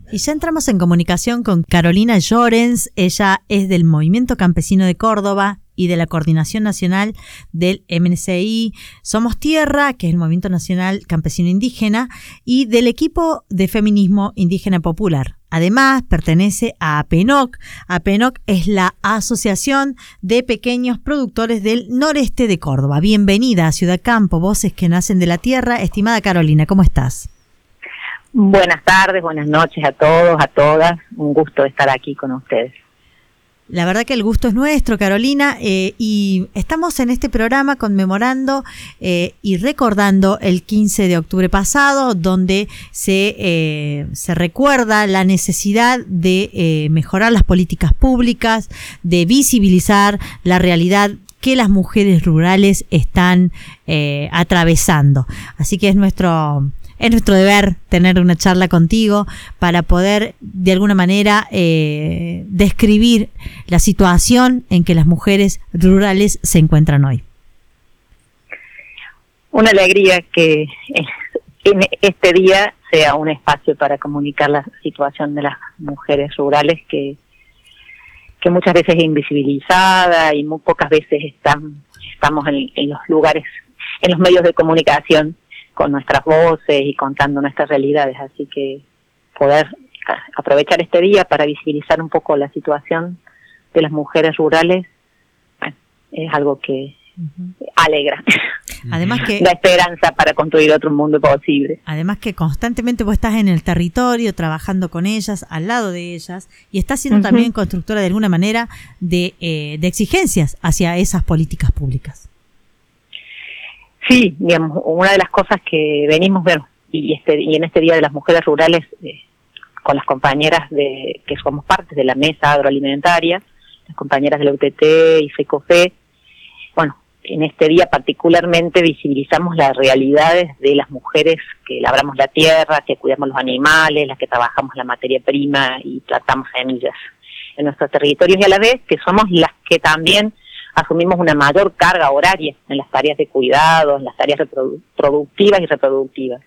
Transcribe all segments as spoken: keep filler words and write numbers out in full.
Y ya entramos en comunicación con Carolina Llorens. Ella es del Movimiento Campesino de Córdoba y de la Coordinación Nacional del M N C I Somos Tierra, que es el Movimiento Nacional Campesino Indígena, y del equipo de feminismo indígena popular. Además, pertenece a APENOC. APENOC es la Asociación de Pequeños Productores del Noreste de Córdoba. Bienvenida a Ciudad Campo, Voces que Nacen de la Tierra. Estimada Carolina, ¿cómo estás? Buenas tardes, buenas noches a todos, a todas. Un gusto estar aquí con ustedes. La verdad que el gusto es nuestro, Carolina, eh, y estamos en este programa conmemorando eh, y recordando el quince de octubre pasado, donde se, eh, se recuerda la necesidad de eh, mejorar las políticas públicas, de visibilizar la realidad que las mujeres rurales están eh, atravesando. Así que es nuestro... Es nuestro deber tener una charla contigo para poder, de alguna manera, eh, describir la situación en que las mujeres rurales se encuentran hoy. Una alegría que en este día sea un espacio para comunicar la situación de las mujeres rurales que, que muchas veces es invisibilizada y muy pocas veces están, estamos en, en los lugares, en los medios de comunicación, con nuestras voces y contando nuestras realidades, así que poder aprovechar este día para visibilizar un poco la situación de las mujeres rurales, bueno, es algo que uh-huh. alegra, además que da esperanza para construir otro mundo posible. Además que constantemente vos estás en el territorio, trabajando con ellas, al lado de ellas, y estás siendo uh-huh. también constructora de alguna manera de, eh, de exigencias hacia esas políticas públicas. Sí, digamos, una de las cosas que venimos ver y este y en este Día de las Mujeres Rurales eh, con las compañeras de que somos parte de la mesa agroalimentaria, las compañeras de la U T T y FECOFE, bueno, en este día particularmente visibilizamos las realidades de las mujeres que labramos la tierra, que cuidamos los animales, las que trabajamos la materia prima y tratamos semillas en nuestros territorios, y a la vez que somos las que también asumimos una mayor carga horaria en las tareas de cuidado, en las tareas reprodu- productivas y reproductivas,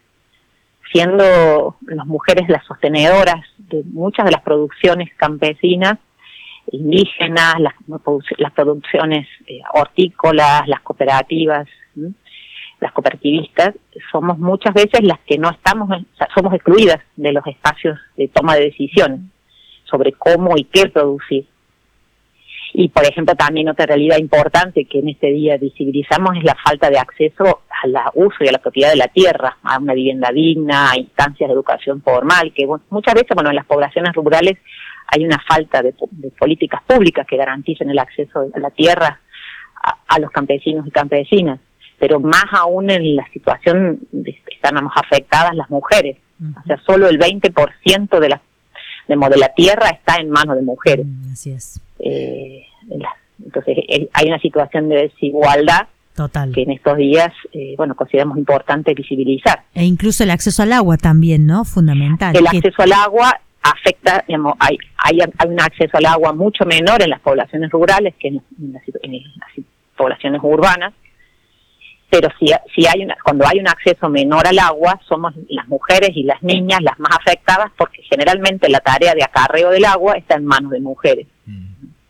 siendo las mujeres las sostenedoras de muchas de las producciones campesinas, indígenas, las, las producciones eh, hortícolas, las cooperativas, ¿sí? Las cooperativistas, somos muchas veces las que no estamos, somos excluidas de los espacios de toma de decisiones sobre cómo y qué producir. Y, por ejemplo, también otra realidad importante que en este día visibilizamos es la falta de acceso al uso y a la propiedad de la tierra, a una vivienda digna, a instancias de educación formal, que bueno, muchas veces, bueno, en las poblaciones rurales hay una falta de, de políticas públicas que garanticen el acceso a la tierra a, a los campesinos y campesinas, pero más aún en la situación de que están afectadas las mujeres. Uh-huh. O sea, solo el veinte por ciento de la, de, de la tierra está en manos de mujeres. Uh, así es. Eh, entonces eh, hay una situación de desigualdad total que en estos días eh, bueno consideramos importante visibilizar, e incluso el acceso al agua también, ¿no? Fundamental. El que... acceso al agua afecta, digamos, hay, hay hay un acceso al agua mucho menor en las poblaciones rurales que en, en, las, en las poblaciones urbanas, pero si, si hay una, cuando hay un acceso menor al agua, somos las mujeres y las niñas las más afectadas, porque generalmente la tarea de acarreo del agua está en manos de mujeres. Mm.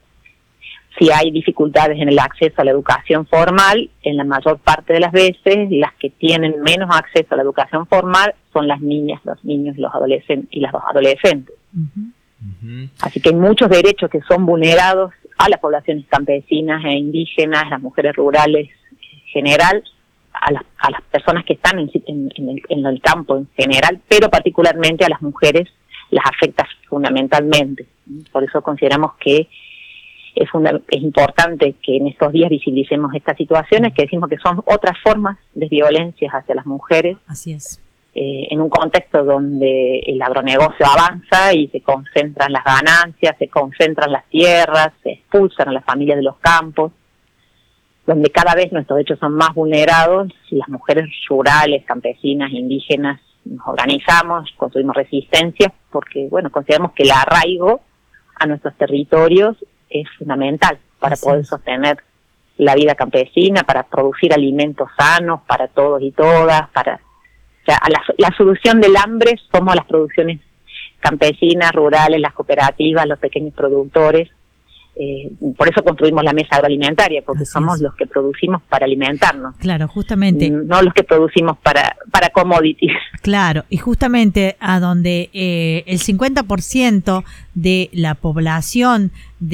Si hay dificultades en el acceso a la educación formal, en la mayor parte de las veces, las que tienen menos acceso a la educación formal son las niñas, los niños, los adolescentes y las adolescentes. Uh-huh. Uh-huh. Así que hay muchos derechos que son vulnerados a las poblaciones campesinas e indígenas, las mujeres rurales en general, a las, a las personas que están en, en, en, el, en el campo en general, pero particularmente a las mujeres las afecta fundamentalmente. Por eso consideramos que Es, una, es importante que en estos días visibilicemos estas situaciones, que decimos que son otras formas de violencias hacia las mujeres. Así es. Eh, en un contexto donde el agronegocio avanza y se concentran las ganancias, se concentran las tierras, se expulsan a las familias de los campos, donde cada vez nuestros derechos son más vulnerados, y las mujeres rurales, campesinas, indígenas, nos organizamos, construimos resistencias, porque, bueno, consideramos que el arraigo a nuestros territorios es fundamental para Así poder es. sostener la vida campesina, para producir alimentos sanos para todos y todas, para o sea, la, la solución del hambre somos las producciones campesinas, rurales, las cooperativas, los pequeños productores. Eh, por eso construimos la mesa agroalimentaria, porque Así somos es. los que producimos para alimentarnos. Claro, justamente. No los que producimos para para commodities. Claro, y justamente a donde eh, el cincuenta por ciento de la población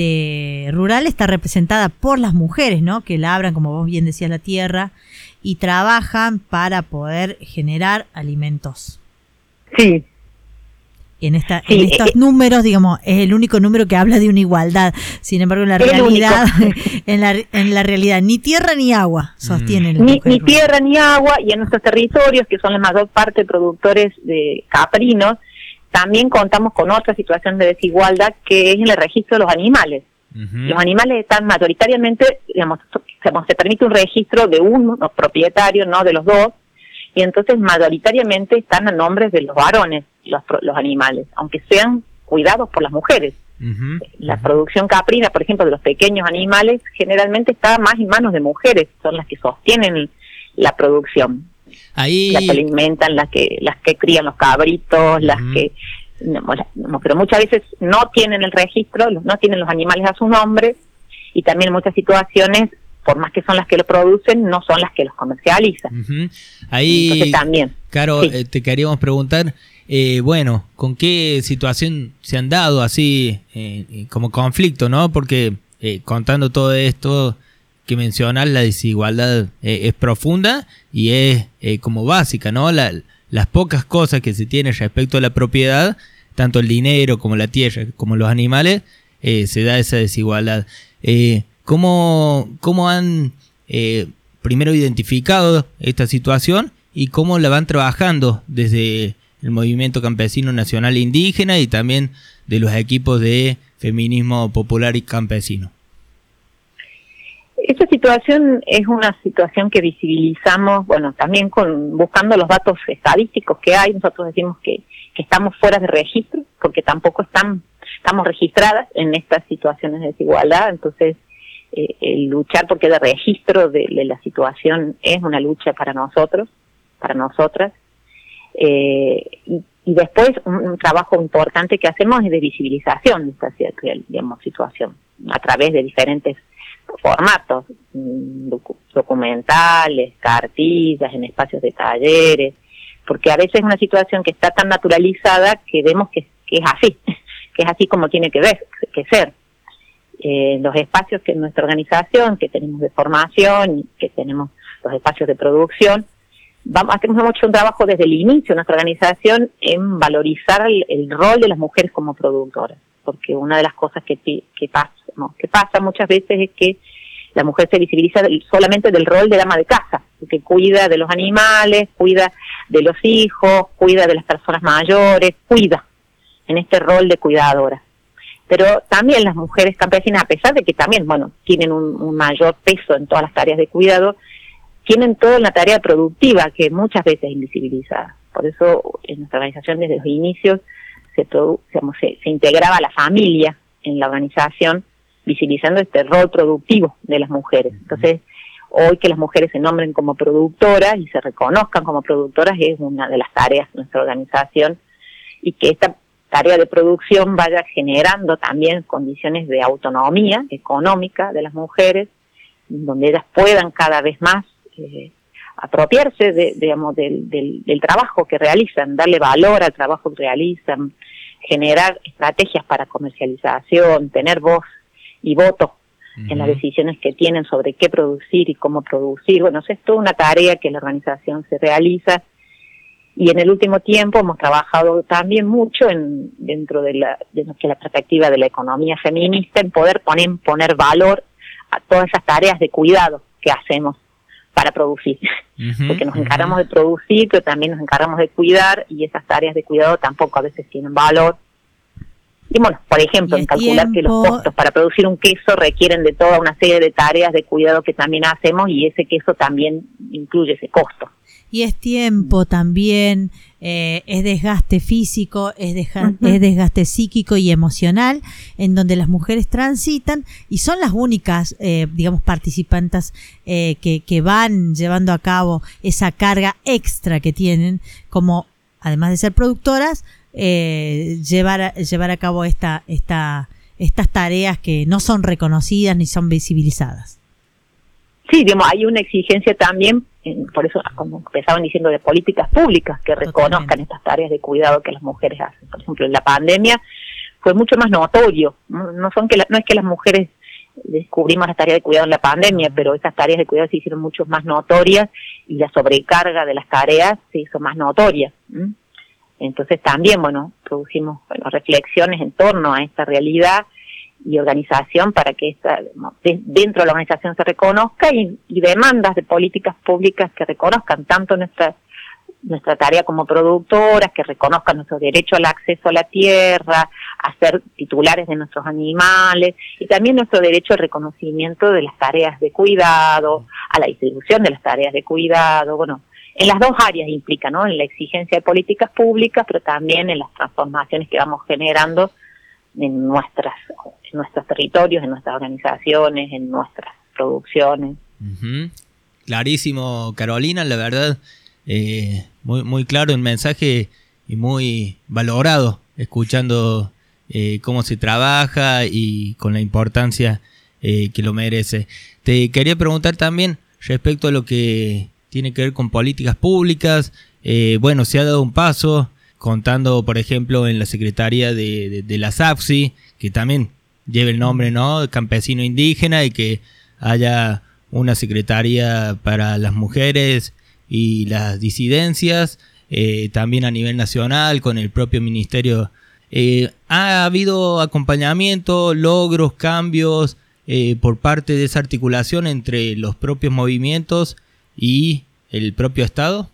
de rural está representada por las mujeres, ¿no? Que labran, como vos bien decías, la tierra y trabajan para poder generar alimentos. Sí. En, esta, sí, en estos eh, números, digamos, es el único número que habla de una igualdad. Sin embargo, en la realidad, en la, en la realidad, ni tierra ni agua sostienen. Mm. Ni, ni tierra ni agua, y en nuestros territorios, que son la mayor parte productores de caprinos, también contamos con otra situación de desigualdad, que es en el registro de los animales. Uh-huh. Los animales están mayoritariamente, digamos, se permite un registro de uno propietario, no de los dos, y entonces mayoritariamente están a nombres de los varones, los, los animales, aunque sean cuidados por las mujeres. Uh-huh. La uh-huh. producción caprina, por ejemplo, de los pequeños animales, generalmente está más en manos de mujeres, son las que sostienen la producción. Ahí... Las que alimentan, las que las que crían los cabritos, uh-huh. las que... No, no, pero muchas veces no tienen el registro, no tienen los animales a su nombre, y también en muchas situaciones, por más que son las que lo producen, no son las que los comercializan. Uh-huh. Ahí, entonces también. Caro, sí. eh, te queríamos preguntar, eh, bueno, ¿con qué situación se han dado así eh, como conflicto, no? Porque eh, contando todo esto que mencionas, la desigualdad eh, es profunda y es eh, como básica, ¿no? La, las pocas cosas que se tienen respecto a la propiedad, tanto el dinero como la tierra, como los animales, eh, se da esa desigualdad. Eh, ¿Cómo, cómo han eh, primero identificado esta situación y cómo la van trabajando desde el Movimiento Campesino Nacional Indígena y también de los equipos de feminismo popular y campesino? Esta situación es una situación que visibilizamos, bueno, también con buscando los datos estadísticos que hay. Nosotros decimos que, que estamos fuera de registro, porque tampoco están, estamos registradas en estas situaciones de desigualdad, entonces Eh, el luchar porque el registro de, de la situación es una lucha para nosotros, para nosotras, eh, y, y después un, un trabajo importante que hacemos es de visibilización de esta, digamos, situación a través de diferentes formatos, docu documentales, cartillas, en espacios de talleres, porque a veces es una situación que está tan naturalizada que vemos que, que es así, que es así como tiene que ver, que ser. Eh, los espacios que en nuestra organización, que tenemos de formación, que tenemos los espacios de producción, vamos, hacemos mucho un trabajo desde el inicio de nuestra organización en valorizar el, el rol de las mujeres como productoras, porque una de las cosas que, que, pasa, no, que pasa muchas veces es que la mujer se visibiliza del, solamente del rol de dama de casa, que cuida de los animales, cuida de los hijos, cuida de las personas mayores, cuida en este rol de cuidadora. Pero también las mujeres campesinas, a pesar de que también, bueno, tienen un, un mayor peso en todas las tareas de cuidado, tienen toda una tarea productiva que muchas veces es invisibilizada. Por eso en nuestra organización desde los inicios se, produ digamos, se, se integraba la familia en la organización, visibilizando este rol productivo de las mujeres. Entonces, hoy que las mujeres se nombren como productoras y se reconozcan como productoras es una de las tareas de nuestra organización, y que esta tarea de producción vaya generando también condiciones de autonomía económica de las mujeres, donde ellas puedan cada vez más eh, apropiarse de, digamos, del, del, del trabajo que realizan, darle valor al trabajo que realizan, generar estrategias para comercialización, tener voz y voto uh-huh. en las decisiones que tienen sobre qué producir y cómo producir. Bueno, eso es toda una tarea que la organización se realiza. Y en el último tiempo hemos trabajado también mucho en dentro de la, de la perspectiva de la economía feminista, en poder poner, poner valor a todas esas tareas de cuidado que hacemos para producir. Uh-huh, Porque nos encargamos uh-huh. de producir, pero también nos encargamos de cuidar, y esas tareas de cuidado tampoco a veces tienen valor. Y bueno, por ejemplo, en calcular tiempo... que los costos para producir un queso requieren de toda una serie de tareas de cuidado que también hacemos, y ese queso también incluye ese costo. Y es tiempo también, eh, es desgaste físico, es, deja, uh-huh. es desgaste psíquico y emocional, en donde las mujeres transitan y son las únicas, eh, digamos, participantes eh, que, que van llevando a cabo esa carga extra que tienen, como además de ser productoras, eh, llevar, a, llevar a cabo esta, esta, estas tareas que no son reconocidas ni son visibilizadas. Sí, digamos, hay una exigencia también, por eso, como empezaban diciendo, de políticas públicas que reconozcan Totalmente. Estas tareas de cuidado que las mujeres hacen. Por ejemplo, en la pandemia fue mucho más notorio. No, no son que la, no es que las mujeres descubrimos las tareas de cuidado en la pandemia, pero esas tareas de cuidado se hicieron mucho más notorias y la sobrecarga de las tareas se hizo más notoria. ¿Mm? Entonces también, bueno, producimos bueno, reflexiones en torno a esta realidad y organización para que esta, dentro de la organización se reconozca y, y demandas de políticas públicas que reconozcan tanto nuestra nuestra tarea como productoras, que reconozcan nuestro derecho al acceso a la tierra, a ser titulares de nuestros animales, y también nuestro derecho al reconocimiento de las tareas de cuidado, a la distribución de las tareas de cuidado, bueno, en las dos áreas implica, ¿no? En la exigencia de políticas públicas, pero también en las transformaciones que vamos generando en nuestras, en nuestros territorios, en nuestras organizaciones, en nuestras producciones. Uh-huh. Clarísimo, Carolina, la verdad. Eh, muy muy claro el mensaje y muy valorado, escuchando eh, cómo se trabaja y con la importancia eh, que lo merece. Te quería preguntar también respecto a lo que tiene que ver con políticas públicas. Eh, bueno, se ha dado un paso contando, por ejemplo, en la Secretaría de, de, de la S A F S I, que también lleva el nombre, ¿no?, campesino indígena, y que haya una secretaría para las mujeres y las disidencias, eh, también a nivel nacional con el propio ministerio. Eh, ¿Ha habido acompañamiento, logros, cambios eh, por parte de esa articulación entre los propios movimientos y el propio Estado?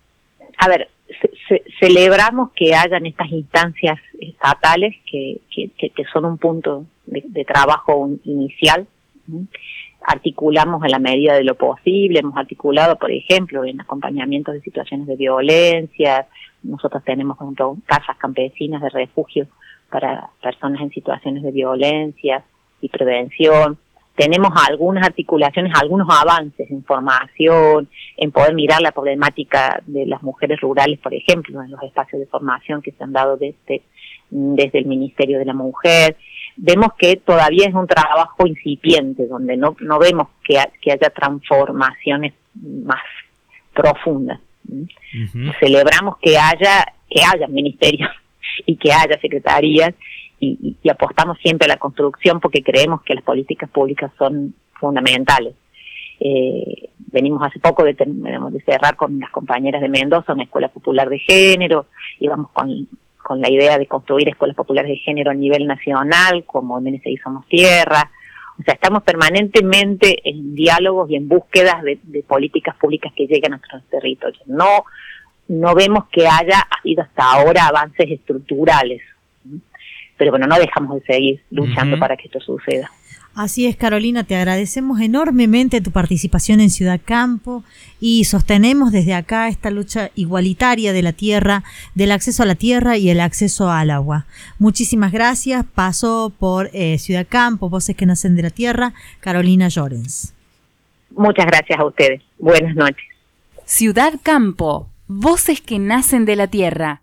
A ver, ce- ce- celebramos que hayan estas instancias estatales que, que, que son un punto de, de trabajo inicial. ¿sí? Articulamos en la medida de lo posible, hemos articulado, por ejemplo, en acompañamientos de situaciones de violencia. Nosotros tenemos, por ejemplo, casas campesinas de refugio para personas en situaciones de violencia y prevención. Tenemos algunas articulaciones, algunos avances en formación, en poder mirar la problemática de las mujeres rurales, por ejemplo, en los espacios de formación que se han dado desde, desde el Ministerio de la Mujer. Vemos que todavía es un trabajo incipiente, donde no no vemos que, ha, que haya transformaciones más profundas. Uh-huh. Celebramos que haya que haya ministerios y que haya secretarías y, y, y apostamos siempre a la construcción porque creemos que las políticas públicas son fundamentales. Eh, venimos hace poco de, de cerrar con las compañeras de Mendoza una escuela popular de género, y vamos con con la idea de construir escuelas populares de género a nivel nacional, como en M S I Somos Tierra. O sea, estamos permanentemente en diálogos y en búsquedas de, de políticas públicas que lleguen a nuestros territorios. No, no vemos que haya habido hasta ahora avances estructurales, pero bueno, no dejamos de seguir luchando uh-huh. para que esto suceda. Así es, Carolina, te agradecemos enormemente tu participación en Ciudad Campo y sostenemos desde acá esta lucha igualitaria de la tierra, del acceso a la tierra y el acceso al agua. Muchísimas gracias. Pasó por eh, Ciudad Campo, Voces que Nacen de la Tierra, Carolina Llorens. Muchas gracias a ustedes. Buenas noches. Ciudad Campo, Voces que Nacen de la Tierra.